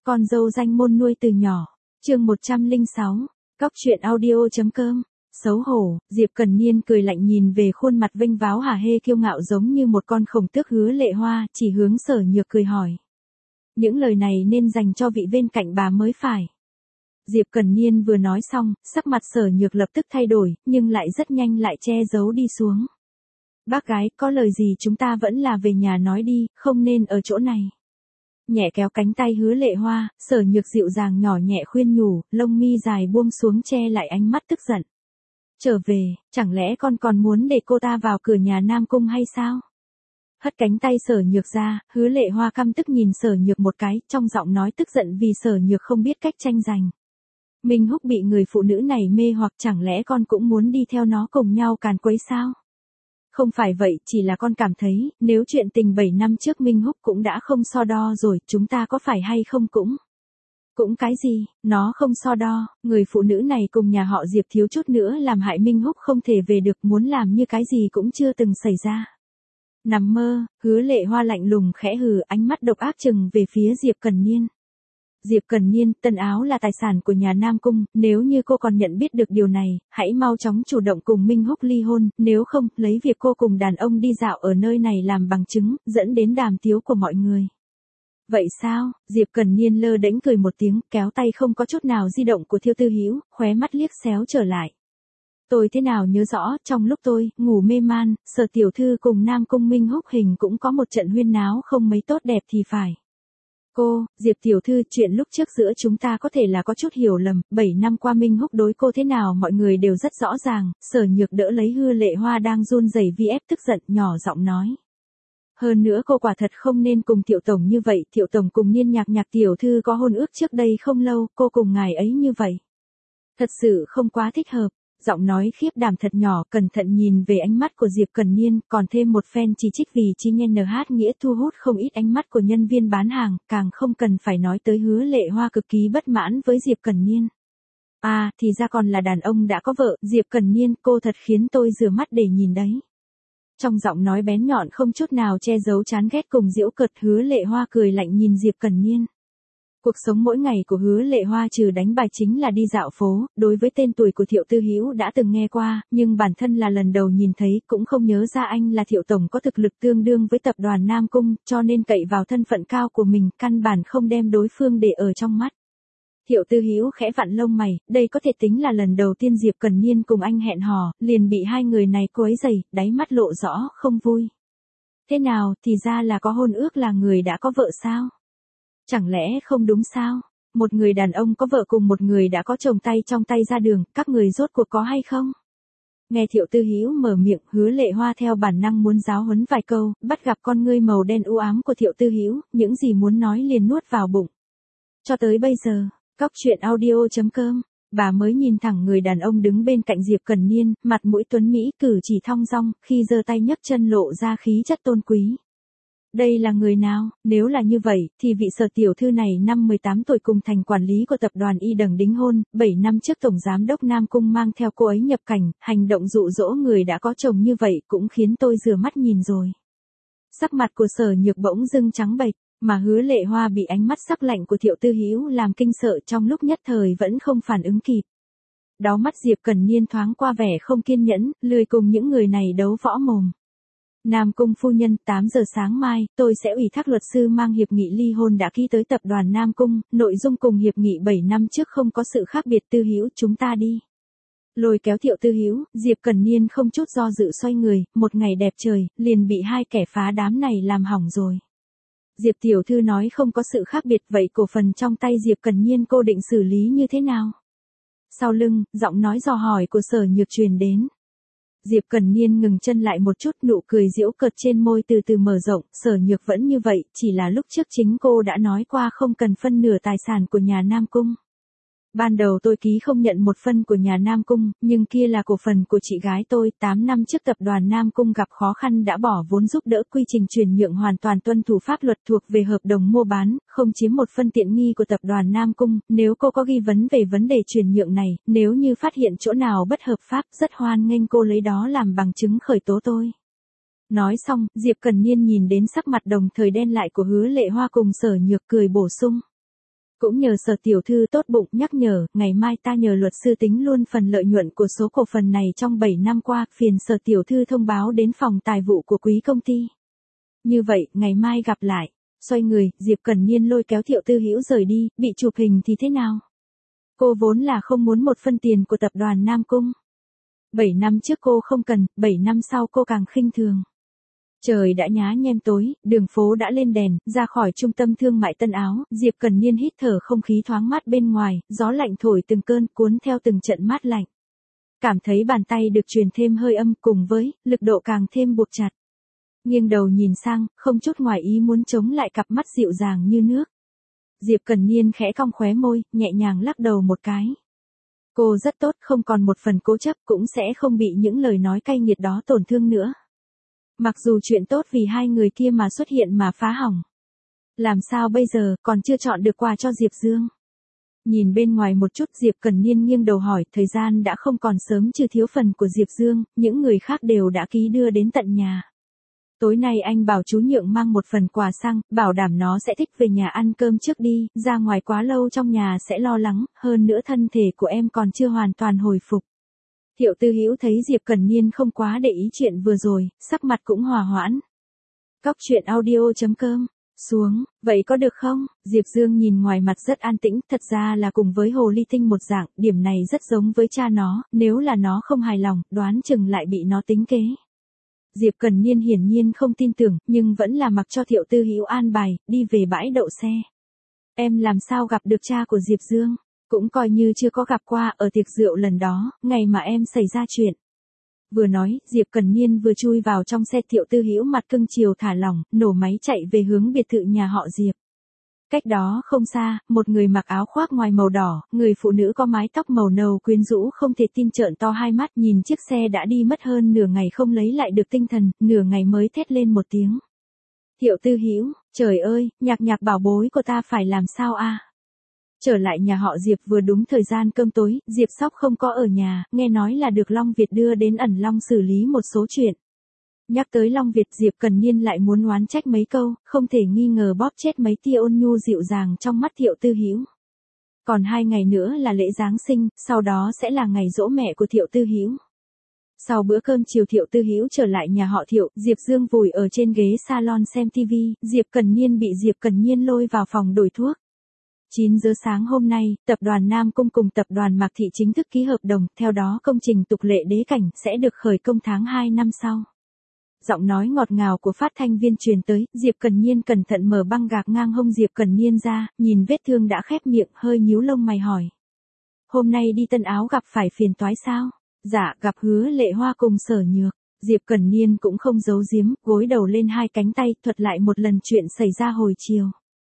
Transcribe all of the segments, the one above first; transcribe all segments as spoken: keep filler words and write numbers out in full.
Con dâu danh môn nuôi từ nhỏ. Chương một trăm lẻ sáu. Cóc truyện audio.com. Xấu hổ, Diệp Cần Niên cười lạnh nhìn về khuôn mặt vênh váo hả hê kiêu ngạo giống như một con khổng tước Hứa Lệ Hoa, chỉ hướng Sở Nhược cười hỏi. Những lời này nên dành cho vị bên cạnh bà mới phải. Diệp Cần Niên vừa nói xong, sắc mặt Sở Nhược lập tức thay đổi, nhưng lại rất nhanh lại che giấu đi xuống. Bác gái, có lời gì chúng ta vẫn là về nhà nói đi, không nên ở chỗ này. Nhẹ kéo cánh tay Hứa Lệ Hoa, Sở Nhược dịu dàng nhỏ nhẹ khuyên nhủ, lông mi dài buông xuống che lại ánh mắt tức giận. Trở về, chẳng lẽ con còn muốn để cô ta vào cửa nhà Nam Cung hay sao? Hất cánh tay Sở Nhược ra, Hứa Lệ Hoa căm tức nhìn Sở Nhược một cái, trong giọng nói tức giận vì Sở Nhược không biết cách tranh giành. Minh Húc bị người phụ nữ này mê hoặc chẳng lẽ con cũng muốn đi theo nó cùng nhau càn quấy sao? Không phải vậy, chỉ là con cảm thấy, nếu chuyện tình bảy năm trước Minh Húc cũng đã không so đo rồi, chúng ta có phải hay không cũng... Cũng cái gì, nó không so đo, người phụ nữ này cùng nhà họ Diệp thiếu chút nữa làm hại Minh Húc không thể về được, muốn làm như cái gì cũng chưa từng xảy ra. Nằm mơ, Hứa Lệ Hoa lạnh lùng khẽ hừ, ánh mắt độc ác chừng về phía Diệp Cần Niên. Diệp Cần Niên, tân áo là tài sản của nhà Nam Cung, nếu như cô còn nhận biết được điều này, hãy mau chóng chủ động cùng Minh Húc ly hôn, nếu không, lấy việc cô cùng đàn ông đi dạo ở nơi này làm bằng chứng, dẫn đến đàm tiếu của mọi người. Vậy sao? Diệp Cần Niên lơ đễnh cười một tiếng, kéo tay không có chút nào di động của Thiêu Tư Hữu, khóe mắt liếc xéo trở lại. Tôi thế nào nhớ rõ, trong lúc tôi ngủ mê man, Sở tiểu thư cùng Nam Cung Minh Húc hình cũng có một trận huyên náo không mấy tốt đẹp thì phải. Cô, Diệp tiểu thư, chuyện lúc trước giữa chúng ta có thể là có chút hiểu lầm, bảy năm qua Minh Húc đối cô thế nào mọi người đều rất rõ ràng, Sở Nhược đỡ lấy Hứa Lệ Hoa đang run rẩy vì ép tức giận, nhỏ giọng nói. Hơn nữa cô quả thật không nên cùng Thiệu tổng như vậy, Thiệu tổng cùng Niên Nhạc Nhạc tiểu thư có hôn ước trước đây không lâu, cô cùng ngài ấy như vậy. Thật sự không quá thích hợp. Giọng nói khiếp đảm thật nhỏ, cẩn thận nhìn về ánh mắt của Diệp Cần Niên, còn thêm một phen chỉ trích vì chi nhân en hát nghĩa thu hút không ít ánh mắt của nhân viên bán hàng, càng không cần phải nói tới Hứa Lệ Hoa cực kỳ bất mãn với Diệp Cần Niên. À, thì ra còn là đàn ông đã có vợ, Diệp Cần Niên, cô thật khiến tôi rửa mắt để nhìn đấy. Trong giọng nói bén nhọn không chút nào che giấu chán ghét cùng giễu cợt, Hứa Lệ Hoa cười lạnh nhìn Diệp Cần Niên. Cuộc sống mỗi ngày của Hứa Lệ Hoa trừ đánh bài chính là đi dạo phố, đối với tên tuổi của Thiệu Tư Hữu đã từng nghe qua, nhưng bản thân là lần đầu nhìn thấy, cũng không nhớ ra anh là Thiệu tổng có thực lực tương đương với tập đoàn Nam Cung, cho nên cậy vào thân phận cao của mình, căn bản không đem đối phương để ở trong mắt. Thiệu Tư Hữu khẽ vặn lông mày, đây có thể tính là lần đầu tiên Diệp Cần Niên cùng anh hẹn hò, liền bị hai người này quấy rầy, đáy mắt lộ rõ không vui. Thế nào, thì ra là có hôn ước là người đã có vợ sao? Chẳng lẽ không đúng sao? Một người đàn ông có vợ cùng một người đã có chồng tay trong tay ra đường, các người rốt cuộc có hay không? Nghe Thiệu Tư Hữu mở miệng, Hứa Lệ Hoa theo bản năng muốn giáo huấn vài câu, bắt gặp con ngươi màu đen u ám của Thiệu Tư Hữu, những gì muốn nói liền nuốt vào bụng. Cho tới bây giờ, Cóc truyện audio.com, bà mới nhìn thẳng người đàn ông đứng bên cạnh Diệp Cần Niên, mặt mũi tuấn mỹ, cử chỉ thong dong, khi giơ tay nhấc chân lộ ra khí chất tôn quý. Đây là người nào? Nếu là như vậy, thì vị Sở tiểu thư này năm mười tám tuổi cùng thành quản lý của tập đoàn Y Đằng đính hôn, bảy năm trước tổng giám đốc Nam Cung mang theo cô ấy nhập cảnh, hành động dụ dỗ người đã có chồng như vậy cũng khiến tôi rửa mắt nhìn rồi. Sắc mặt của Sở Nhược bỗng dưng trắng bệch, mà Hứa Lệ Hoa bị ánh mắt sắc lạnh của Thiệu Tư Hữu làm kinh sợ, trong lúc nhất thời vẫn không phản ứng kịp. Đáu mắt Diệp Cần Niên thoáng qua vẻ không kiên nhẫn, lười cùng những người này đấu võ mồm. Nam Cung phu nhân, tám giờ sáng mai, tôi sẽ ủy thác luật sư mang hiệp nghị ly hôn đã ký tới tập đoàn Nam Cung, nội dung cùng hiệp nghị bảy năm trước không có sự khác biệt. Tư Hữu, chúng ta đi. Lôi kéo Thiệu Tư Hữu, Diệp Cần Niên không chút do dự xoay người, một ngày đẹp trời, liền bị hai kẻ phá đám này làm hỏng rồi. Diệp tiểu thư nói không có sự khác biệt, vậy cổ phần trong tay Diệp Cần Niên cô định xử lý như thế nào? Sau lưng, giọng nói dò hỏi của Sở Nhược truyền đến. Diệp Cần Niên ngừng chân lại một chút, nụ cười giễu cợt trên môi từ từ mở rộng, Sở Nhược vẫn như vậy, chỉ là lúc trước chính cô đã nói qua không cần phân nửa tài sản của nhà Nam Cung. Ban đầu tôi ký không nhận một phân của nhà Nam Cung, nhưng kia là cổ phần của chị gái tôi, tám năm trước tập đoàn Nam Cung gặp khó khăn đã bỏ vốn giúp đỡ, quy trình chuyển nhượng hoàn toàn tuân thủ pháp luật thuộc về hợp đồng mua bán, không chiếm một phân tiện nghi của tập đoàn Nam Cung, nếu cô có nghi vấn về vấn đề chuyển nhượng này, nếu như phát hiện chỗ nào bất hợp pháp, rất hoan nghênh cô lấy đó làm bằng chứng khởi tố tôi. Nói xong, Diệp Cần Niên nhìn đến sắc mặt đồng thời đen lại của Hứa Lệ Hoa cùng Sở Nhược cười bổ sung. Cũng nhờ Sở tiểu thư tốt bụng nhắc nhở, ngày mai ta nhờ luật sư tính luôn phần lợi nhuận của số cổ phần này trong bảy năm qua, phiền Sở tiểu thư thông báo đến phòng tài vụ của quý công ty. Như vậy, ngày mai gặp lại. Xoay người, Diệp Cần Niên lôi kéo Thiệu Tư Hữu rời đi, bị chụp hình thì thế nào? Cô vốn là không muốn một phân tiền của tập đoàn Nam Cung. Bảy năm trước cô không cần, bảy năm sau cô càng khinh thường. Trời đã nhá nhem tối, đường phố đã lên đèn, ra khỏi trung tâm thương mại Tân Áo, Diệp Cần Niên hít thở không khí thoáng mát bên ngoài, gió lạnh thổi từng cơn cuốn theo từng trận mát lạnh. Cảm thấy bàn tay được truyền thêm hơi âm cùng với, lực độ càng thêm buộc chặt. Nghiêng đầu nhìn sang, không chút ngoài ý muốn chống lại cặp mắt dịu dàng như nước. Diệp Cần Niên khẽ cong khóe môi, nhẹ nhàng lắc đầu một cái. Cô rất tốt, không còn một phần cố chấp, cũng sẽ không bị những lời nói cay nghiệt đó tổn thương nữa. Mặc dù chuyện tốt vì hai người kia mà xuất hiện mà phá hỏng. Làm sao bây giờ, còn chưa chọn được quà cho Diệp Dương? Nhìn bên ngoài một chút, Diệp Cần Niên nghiêng đầu hỏi, thời gian đã không còn sớm, trừ thiếu phần của Diệp Dương, những người khác đều đã ký đưa đến tận nhà. Tối nay anh bảo chú Nhượng mang một phần quà sang, bảo đảm nó sẽ thích, về nhà ăn cơm trước đi, ra ngoài quá lâu trong nhà sẽ lo lắng, hơn nữa thân thể của em còn chưa hoàn toàn hồi phục. Thiệu Tư Hữu thấy Diệp Cần Niên không quá để ý chuyện vừa rồi, sắc mặt cũng hòa hoãn. Cóc truyện audio chấm com, xuống, vậy có được không? Diệp Dương nhìn ngoài mặt rất an tĩnh, thật ra là cùng với Hồ Ly Tinh một dạng, điểm này rất giống với cha nó, nếu là nó không hài lòng, đoán chừng lại bị nó tính kế. Diệp Cần Niên hiển nhiên không tin tưởng, nhưng vẫn là mặc cho Thiệu Tư Hữu an bài, đi về bãi đậu xe. Em làm sao gặp được cha của Diệp Dương? Cũng coi như chưa có gặp qua, ở tiệc rượu lần đó, ngày mà em xảy ra chuyện. Vừa nói, Diệp Cần Niên vừa chui vào trong xe. Thiệu Tư Hữu mặt cưng chiều thả lỏng, nổ máy chạy về hướng biệt thự nhà họ Diệp. Cách đó không xa, một người mặc áo khoác ngoài màu đỏ, người phụ nữ có mái tóc màu nâu quyến rũ không thể tin trợn to hai mắt nhìn chiếc xe đã đi mất hơn nửa ngày không lấy lại được tinh thần, nửa ngày mới thét lên một tiếng. Thiệu Tư Hữu, trời ơi, nhạc nhạc bảo bối của ta phải làm sao a? Trở lại nhà họ Diệp vừa đúng thời gian cơm tối, Diệp Sóc không có ở nhà, nghe nói là được Long Việt đưa đến ẩn Long xử lý một số chuyện. Nhắc tới Long Việt, Diệp Cần Niên lại muốn oán trách mấy câu, không thể nghi ngờ bóp chết mấy tia ôn nhu dịu dàng trong mắt Thiệu Tư Hữu. Còn hai ngày nữa là lễ Giáng sinh, sau đó sẽ là ngày giỗ mẹ của Thiệu Tư Hữu. Sau bữa cơm chiều, Thiệu Tư Hữu trở lại nhà họ Thiệu, Diệp Dương vùi ở trên ghế salon xem tivi, Diệp Cần Niên bị Diệp Cần Niên lôi vào phòng đổi thuốc. chín giờ sáng hôm nay, tập đoàn Nam Cung cùng tập đoàn Mạc Thị chính thức ký hợp đồng, theo đó công trình tục lệ đế cảnh sẽ được khởi công tháng hai năm sau. Giọng nói ngọt ngào của phát thanh viên truyền tới, Diệp Cần Niên cẩn thận mở băng gạc ngang hông Diệp Cần Niên ra, nhìn vết thương đã khép miệng, hơi nhíu lông mày hỏi. Hôm nay đi Tân Áo gặp phải phiền toái sao? Dạ, gặp Hứa Lệ Hoa cùng Sở Nhược. Diệp Cần Niên cũng không giấu giếm, gối đầu lên hai cánh tay, thuật lại một lần chuyện xảy ra hồi chiều.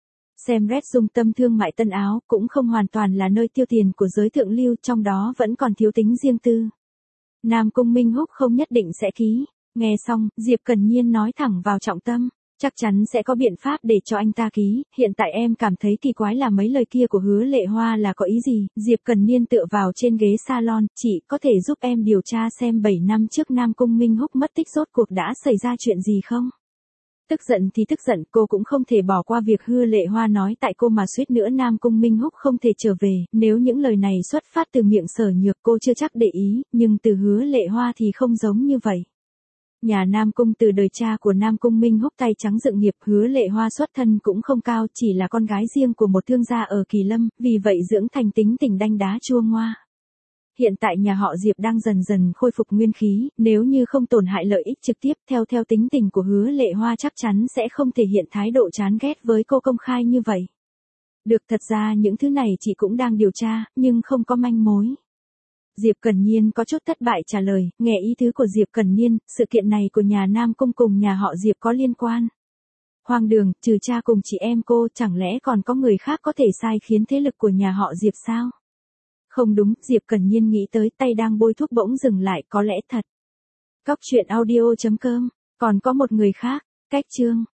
Xem Red Dung tâm thương mại Tân Áo cũng không hoàn toàn là nơi tiêu tiền của giới thượng lưu, trong đó vẫn còn thiếu tính riêng tư. Nam Cung Minh Húc không nhất định sẽ ký. Nghe xong, Diệp Cần Niên nói thẳng vào trọng tâm, chắc chắn sẽ có biện pháp để cho anh ta ký, hiện tại em cảm thấy kỳ quái là mấy lời kia của Hứa Lệ Hoa là có ý gì? Diệp Cần Niên tựa vào trên ghế salon, chị có thể giúp em điều tra xem bảy năm trước Nam Cung Minh Húc mất tích rốt cuộc đã xảy ra chuyện gì không? Tức giận thì tức giận, cô cũng không thể bỏ qua việc Hứa Lệ Hoa nói tại cô mà suýt nữa Nam Cung Minh Húc không thể trở về, nếu những lời này xuất phát từ miệng Sở Nhược cô chưa chắc để ý, nhưng từ Hứa Lệ Hoa thì không giống như vậy. Nhà Nam Cung từ đời cha của Nam Cung Minh Húc tay trắng dựng nghiệp, Hứa Lệ Hoa xuất thân cũng không cao, chỉ là con gái riêng của một thương gia ở Kỳ Lâm, vì vậy dưỡng thành tính tình đanh đá chua ngoa. Hiện tại nhà họ Diệp đang dần dần khôi phục nguyên khí, nếu như không tổn hại lợi ích trực tiếp, theo theo tính tình của Hứa Lệ Hoa chắc chắn sẽ không thể hiện thái độ chán ghét với cô công khai như vậy. Được, thật ra những thứ này chị cũng đang điều tra, nhưng không có manh mối. Diệp Cần Niên có chút thất bại trả lời, nghe ý tứ của Diệp Cần Niên, sự kiện này của nhà Nam Cung cùng nhà họ Diệp có liên quan. Hoang đường, trừ cha cùng chị em cô, chẳng lẽ còn có người khác có thể sai khiến thế lực của nhà họ Diệp sao? Không đúng, Diệp Cần Niên nghĩ tới, tay đang bôi thuốc bỗng dừng lại, có lẽ thật. Cóc truyện audio chấm com, còn có một người khác, cách chương.